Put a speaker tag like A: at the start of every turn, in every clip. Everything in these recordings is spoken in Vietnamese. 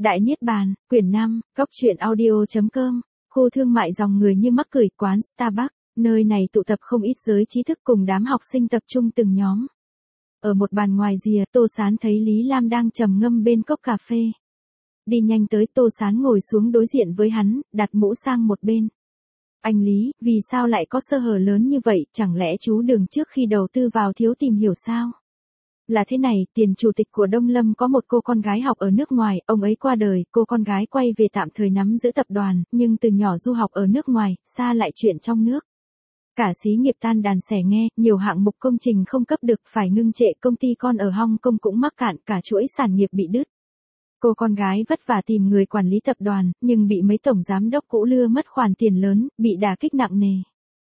A: Đại Niết Bàn, quyển 5, Cóc truyện audio.com, khu thương mại dòng người như mắc cười, quán Starbucks, nơi này tụ tập không ít giới trí thức cùng đám học sinh tập trung từng nhóm. Ở một bàn ngoài rìa, Tô Sán thấy Lý Lam đang trầm ngâm bên cốc cà phê. Đi nhanh tới, Tô Sán ngồi xuống đối diện với hắn, đặt mũ sang một bên. Anh Lý, vì sao lại có sơ hở lớn như vậy, chẳng lẽ chú Đường trước khi đầu tư vào thiếu tìm hiểu sao? Là thế này, tiền chủ tịch của Đông Lâm có một cô con gái học ở nước ngoài, ông ấy qua đời, cô con gái quay về tạm thời nắm giữ tập đoàn, nhưng từ nhỏ du học ở nước ngoài, xa lại chuyện trong nước. Cả xí nghiệp tan đàn xẻ nghe, nhiều hạng mục công trình không cấp được, phải ngưng trệ, công ty con ở Hong Kong cũng mắc cạn, cả chuỗi sản nghiệp bị đứt. Cô con gái vất vả tìm người quản lý tập đoàn, nhưng bị mấy tổng giám đốc cũ lừa mất khoản tiền lớn, bị đả kích nặng nề.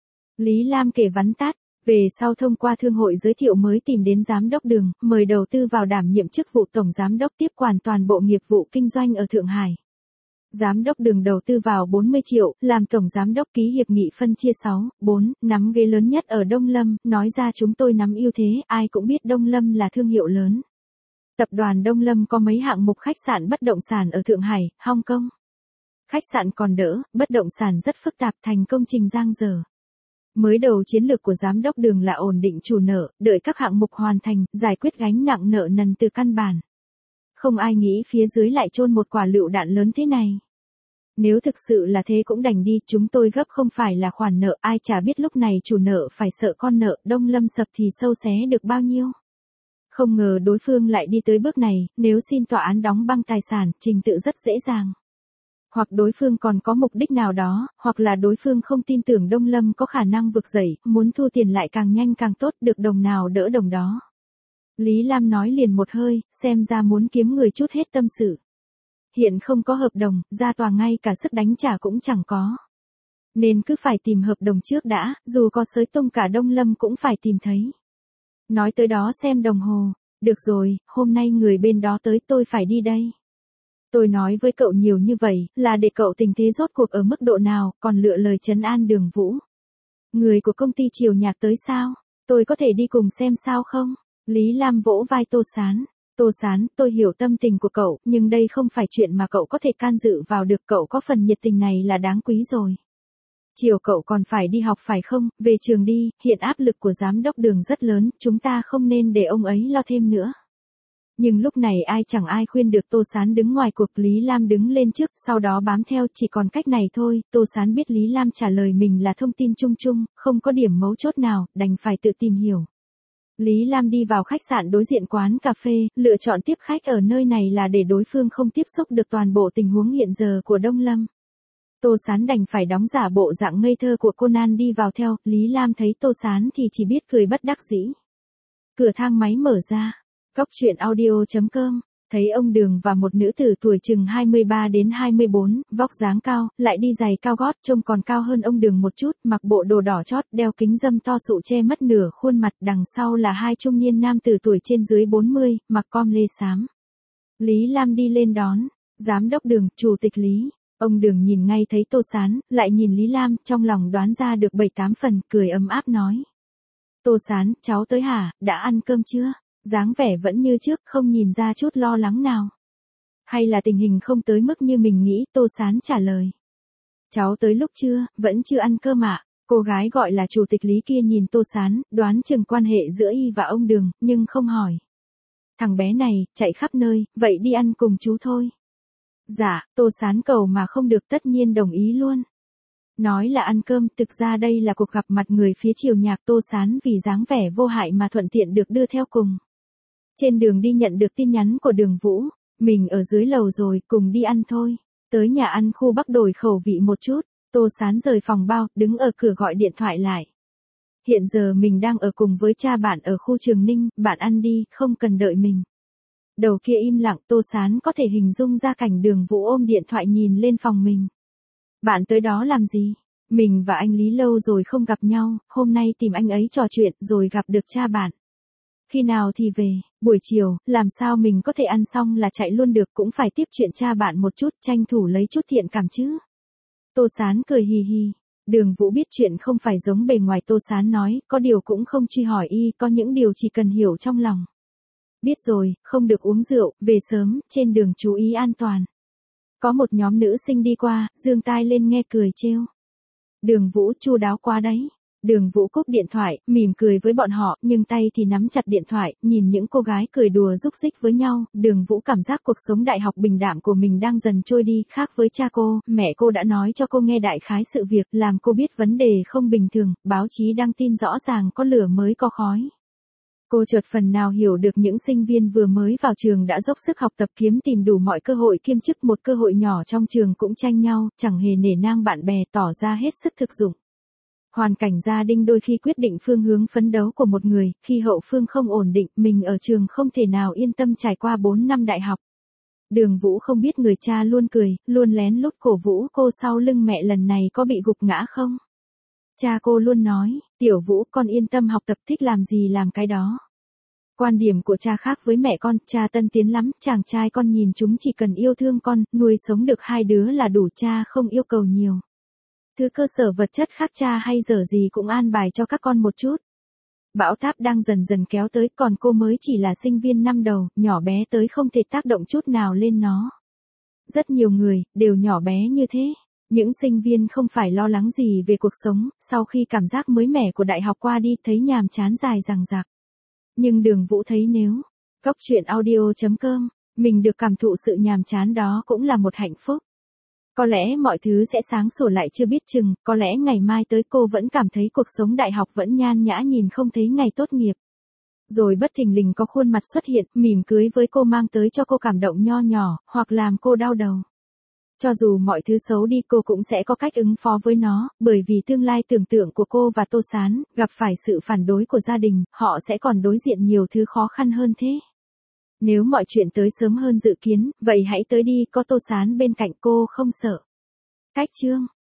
A: Lý Lam kể vắn tắt. Về sau thông qua thương hội giới thiệu mới tìm đến giám đốc Đường, mời đầu tư vào đảm nhiệm chức vụ tổng giám đốc tiếp quản toàn bộ nghiệp vụ kinh doanh ở Thượng Hải. Giám đốc Đường đầu tư vào 40 triệu, làm tổng giám đốc ký hiệp nghị phân chia 6, 4, nắm ghế lớn nhất ở Đông Lâm, nói ra chúng tôi nắm ưu thế, ai cũng biết Đông Lâm là thương hiệu lớn. Tập đoàn Đông Lâm có mấy hạng mục khách sạn bất động sản ở Thượng Hải, Hong Kong. Khách sạn còn đỡ, bất động sản rất phức tạp, thành công trình dang dở. Mới đầu chiến lược của giám đốc Đường là ổn định chủ nợ, đợi các hạng mục hoàn thành, giải quyết gánh nặng nợ nần từ căn bản. Không ai nghĩ phía dưới lại chôn một quả lựu đạn lớn thế này. Nếu thực sự là thế cũng đành đi, chúng tôi gấp không phải là khoản nợ, ai chả biết lúc này chủ nợ phải sợ con nợ, Đông Lâm sập thì sâu xé được bao nhiêu. Không ngờ đối phương lại đi tới bước này, nếu xin tòa án đóng băng tài sản, trình tự rất dễ dàng. Hoặc đối phương còn có mục đích nào đó, hoặc là đối phương không tin tưởng Đông Lâm có khả năng vực dậy, muốn thu tiền lại càng nhanh càng tốt, được đồng nào đỡ đồng đó. Lý Lam nói liền một hơi, xem ra muốn kiếm người chút hết tâm sự. Hiện không có hợp đồng, ra tòa ngay cả sức đánh trả cũng chẳng có. Nên cứ phải tìm hợp đồng trước đã, dù có xới tung cả Đông Lâm cũng phải tìm thấy. Nói tới đó xem đồng hồ, được rồi, hôm nay người bên đó tới tôi phải đi đây. Tôi nói với cậu nhiều như vậy, là để cậu tình thế rốt cuộc ở mức độ nào, còn lựa lời trấn an Đường Vũ. Người của công ty Triều Nhạc tới sao? Tôi có thể đi cùng xem sao không? Lý Lam vỗ vai Tô Sán. Tô Sán, tôi hiểu tâm tình của cậu, nhưng đây không phải chuyện mà cậu có thể can dự vào được, cậu có phần nhiệt tình này là đáng quý rồi. Chiều cậu còn phải đi học phải không? Về trường đi, hiện áp lực của giám đốc Đường rất lớn, chúng ta không nên để ông ấy lo thêm nữa. Nhưng lúc này chẳng ai khuyên được, Tô Sán đứng ngoài cuộc, Lý Lam đứng lên trước, sau đó bám theo, chỉ còn cách này thôi. Tô Sán biết Lý Lam trả lời mình là thông tin chung chung, không có điểm mấu chốt nào, đành phải tự tìm hiểu. Lý Lam đi vào khách sạn đối diện quán cà phê, lựa chọn tiếp khách ở nơi này là để đối phương không tiếp xúc được toàn bộ tình huống hiện giờ của Đông Lâm. Tô Sán đành phải đóng giả bộ dạng ngây thơ của Conan đi vào theo, Lý Lam thấy Tô Sán thì chỉ biết cười bất đắc dĩ. Cửa thang máy mở ra. Cóc truyện audio.com, thấy ông Đường và một nữ tử tuổi chừng 23 đến 24, vóc dáng cao, lại đi giày cao gót, trông còn cao hơn ông Đường một chút, mặc bộ đồ đỏ chót, đeo kính râm to sụ che mất nửa khuôn mặt, đằng sau là hai trung niên nam tử tuổi trên dưới 40, mặc com lê xám. Lý Lam đi lên đón, giám đốc Đường, chủ tịch Lý. Ông Đường nhìn ngay thấy Tô Sán, lại nhìn Lý Lam, trong lòng đoán ra được 7-8 phần, cười ấm áp nói. Tô Sán, cháu tới hả, đã ăn cơm chưa? Dáng vẻ vẫn như trước, không nhìn ra chút lo lắng nào. Hay là tình hình không tới mức như mình nghĩ, Tô Sán trả lời. Cháu tới lúc chưa, vẫn chưa ăn cơm ạ. Cô gái gọi là chủ tịch Lý kia nhìn Tô Sán, đoán chừng quan hệ giữa y và ông Đường, nhưng không hỏi. Thằng bé này, chạy khắp nơi, vậy đi ăn cùng chú thôi. Dạ, Tô Sán cầu mà không được, tất nhiên đồng ý luôn. Nói là ăn cơm, thực ra đây là cuộc gặp mặt người phía Triều Nhạc. Tô Sán vì dáng vẻ vô hại mà thuận tiện được đưa theo cùng. Trên đường đi nhận được tin nhắn của Đường Vũ, mình ở dưới lầu rồi, cùng đi ăn thôi. Tới nhà ăn khu Bắc đổi khẩu vị một chút, Tô Sán rời phòng bao, đứng ở cửa gọi điện thoại lại. Hiện giờ mình đang ở cùng với cha bạn ở khu Trường Ninh, bạn ăn đi, không cần đợi mình. Đầu kia im lặng, Tô Sán có thể hình dung ra cảnh Đường Vũ ôm điện thoại nhìn lên phòng mình. Bạn tới đó làm gì? Mình và anh Lý lâu rồi không gặp nhau, hôm nay tìm anh ấy trò chuyện rồi gặp được cha bạn. Khi nào thì về, buổi chiều, làm sao mình có thể ăn xong là chạy luôn được, cũng phải tiếp chuyện cha bạn một chút, tranh thủ lấy chút thiện cảm chứ. Tô Sán cười hì hì. Đường Vũ biết chuyện không phải giống bề ngoài Tô Sán nói, có điều cũng không truy hỏi y, có những điều chỉ cần hiểu trong lòng. Biết rồi, không được uống rượu, về sớm, trên đường chú ý an toàn. Có một nhóm nữ sinh đi qua, giương tai lên nghe cười trêu. Đường Vũ chu đáo quá đấy. Đường Vũ cúp điện thoại, mỉm cười với bọn họ, nhưng tay thì nắm chặt điện thoại, nhìn những cô gái cười đùa rúc rích với nhau, Đường Vũ cảm giác cuộc sống đại học bình đạm của mình đang dần trôi đi, khác với cha cô, mẹ cô đã nói cho cô nghe đại khái sự việc, làm cô biết vấn đề không bình thường, báo chí đăng tin rõ ràng có lửa mới có khói. Cô chợt phần nào hiểu được những sinh viên vừa mới vào trường đã dốc sức học tập kiếm tìm đủ mọi cơ hội kiêm chức, một cơ hội nhỏ trong trường cũng tranh nhau, chẳng hề nể nang bạn bè, tỏ ra hết sức thực dụng. Hoàn cảnh gia đình đôi khi quyết định phương hướng phấn đấu của một người, khi hậu phương không ổn định, mình ở trường không thể nào yên tâm trải qua 4 năm đại học. Đường Vũ không biết người cha luôn cười, luôn lén lút cổ vũ cô sau lưng mẹ lần này có bị gục ngã không. Cha cô luôn nói, Tiểu Vũ con yên tâm học tập, thích làm gì làm cái đó. Quan điểm của cha khác với mẹ con, cha tân tiến lắm, chàng trai con nhìn chúng chỉ cần yêu thương con, nuôi sống được hai đứa là đủ, cha không yêu cầu nhiều. Thứ cơ sở vật chất khác cha hay dở gì cũng an bài cho các con một chút. Bão táp đang dần dần kéo tới, còn cô mới chỉ là sinh viên năm đầu, nhỏ bé tới không thể tác động chút nào lên nó. Rất nhiều người, đều nhỏ bé như thế. Những sinh viên không phải lo lắng gì về cuộc sống, sau khi cảm giác mới mẻ của đại học qua đi thấy nhàm chán dài dằng dặc. Nhưng Đường Vũ thấy nếu, Cóc truyện audio.com, mình được cảm thụ sự nhàm chán đó cũng là một hạnh phúc. Có lẽ mọi thứ sẽ sáng sủa lại chưa biết chừng, có lẽ ngày mai tới cô vẫn cảm thấy cuộc sống đại học vẫn nhan nhã nhìn không thấy ngày tốt nghiệp. Rồi bất thình lình có khuôn mặt xuất hiện, mỉm cười với cô mang tới cho cô cảm động nho nhỏ, hoặc làm cô đau đầu. Cho dù mọi thứ xấu đi cô cũng sẽ có cách ứng phó với nó, bởi vì tương lai tưởng tượng của cô và Tô Sán, gặp phải sự phản đối của gia đình, họ sẽ còn đối diện nhiều thứ khó khăn hơn thế. Nếu mọi chuyện tới sớm hơn dự kiến, vậy hãy tới đi, có Tô Sán bên cạnh cô không sợ. Cách chương